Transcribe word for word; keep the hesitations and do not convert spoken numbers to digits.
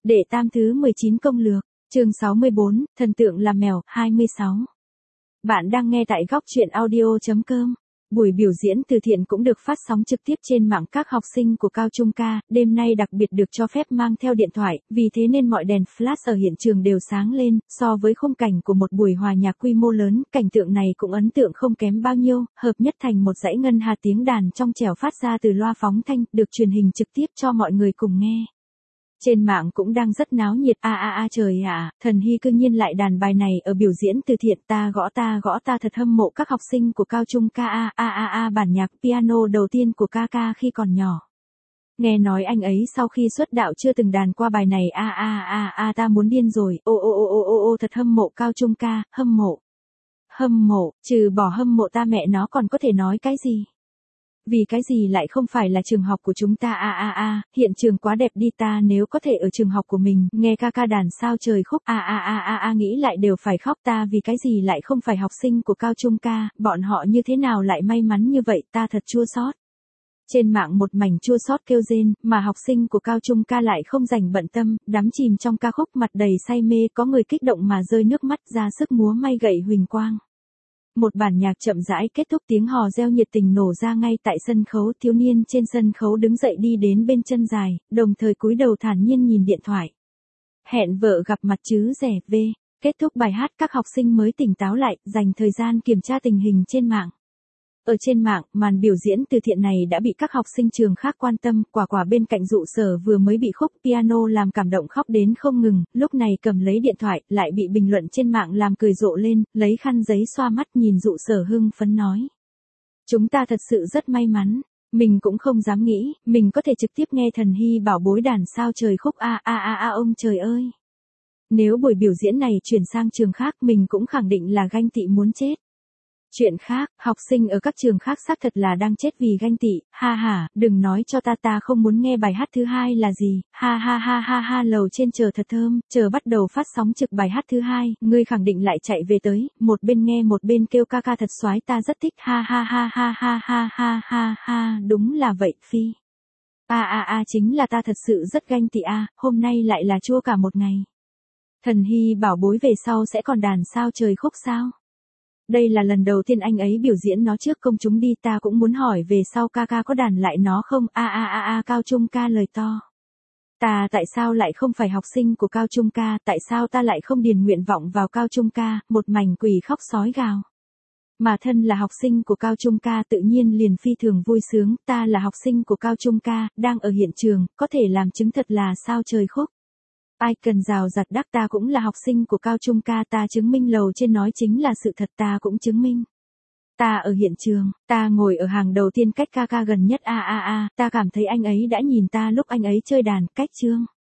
Đệ tam thứ mười chín công lược, chương sáu mươi bốn, thần tượng là mèo, hai mươi sáu. Bạn đang nghe tại góc truyện audio chấm com. Buổi biểu diễn từ thiện cũng được phát sóng trực tiếp trên mạng các học sinh của cao trung ca, đêm nay đặc biệt được cho phép mang theo điện thoại, vì thế nên mọi đèn flash ở hiện trường đều sáng lên, so với khung cảnh của một buổi hòa nhạc quy mô lớn, cảnh tượng này cũng ấn tượng không kém bao nhiêu, hợp nhất thành một dãy ngân hà tiếng đàn trong trẻo phát ra từ loa phóng thanh, được truyền hình trực tiếp cho mọi người cùng nghe. Trên mạng cũng đang rất náo nhiệt, a a a trời ạ, Thần Hy cư nhiên lại đàn bài này ở biểu diễn từ thiện, ta gõ ta gõ ta thật hâm mộ các học sinh của cao trung ca a a a a bản nhạc piano đầu tiên của ca ca khi còn nhỏ. Nghe nói anh ấy sau khi xuất đạo chưa từng đàn qua bài này a a a a ta muốn điên rồi, ô ô ô ô ô ô thật hâm mộ cao trung ca, hâm mộ. Hâm mộ, trừ bỏ hâm mộ ta mẹ nó còn có thể nói cái gì? Vì cái gì lại không phải là trường học của chúng ta a a a, hiện trường quá đẹp đi, ta nếu có thể ở trường học của mình, nghe ca ca đàn sao trời khúc a a a a a nghĩ lại đều phải khóc, ta vì cái gì lại không phải học sinh của cao trung ca, bọn họ như thế nào lại may mắn như vậy, ta thật chua xót. Trên mạng một mảnh chua xót kêu rên, mà học sinh của cao trung ca lại không dành bận tâm, đắm chìm trong ca khúc mặt đầy say mê, có người kích động mà rơi nước mắt ra sức múa may gậy huỳnh quang. Một bản nhạc chậm rãi kết thúc, tiếng hò reo nhiệt tình nổ ra ngay tại sân khấu, thiếu niên trên sân khấu đứng dậy đi đến bên chân dài, đồng thời cúi đầu thản nhiên nhìn điện thoại. Hẹn vợ gặp mặt chứ rẻ về. Kết thúc bài hát các học sinh mới tỉnh táo lại, dành thời gian kiểm tra tình hình trên mạng. Ở trên mạng, màn biểu diễn từ thiện này đã bị các học sinh trường khác quan tâm, quả quả bên cạnh dụ sở vừa mới bị khúc piano làm cảm động khóc đến không ngừng, lúc này cầm lấy điện thoại, lại bị bình luận trên mạng làm cười rộ lên, lấy khăn giấy xoa mắt nhìn dụ sở hưng phấn nói. Chúng ta thật sự rất may mắn, mình cũng không dám nghĩ, mình có thể trực tiếp nghe Thần Hy bảo bối đàn sao trời khúc a a a a ông trời ơi. Nếu buổi biểu diễn này chuyển sang trường khác mình cũng khẳng định là ganh tị muốn chết. Chuyện khác, học sinh ở các trường khác xác thật là đang chết vì ganh tị, ha ha, đừng nói cho ta ta không muốn nghe bài hát thứ hai là gì, ha ha ha ha ha lầu trên chờ thật thơm, chờ bắt đầu phát sóng trực bài hát thứ hai, ngươi khẳng định lại chạy về tới, một bên nghe một bên kêu ca ca thật soái ta rất thích, ha ha ha ha ha ha ha ha ha, đúng là vậy phi. A a a chính là ta thật sự rất ganh tị a, hôm nay lại là chua cả một ngày. Thần Hy bảo bối về sau sẽ còn đàn sao trời khúc sao? Đây là lần đầu tiên anh ấy biểu diễn nó trước công chúng đi, ta cũng muốn hỏi về sau ca ca có đàn lại nó không, a a a a cao trung ca lời to. Ta tại sao lại không phải học sinh của cao trung ca, tại sao ta lại không điền nguyện vọng vào cao trung ca, một mảnh quỷ khóc sói gào. Mà thân là học sinh của cao trung ca tự nhiên liền phi thường vui sướng, ta là học sinh của cao trung ca, đang ở hiện trường, có thể làm chứng thật là sao trời khúc. Ai cần rào rặt đắc, ta cũng là học sinh của cao trung ca, ta chứng minh lầu trên nói chính là sự thật, ta cũng chứng minh. Ta ở hiện trường, ta ngồi ở hàng đầu tiên cách ca ca gần nhất a a a, ta cảm thấy anh ấy đã nhìn ta lúc anh ấy chơi đàn, cách chương.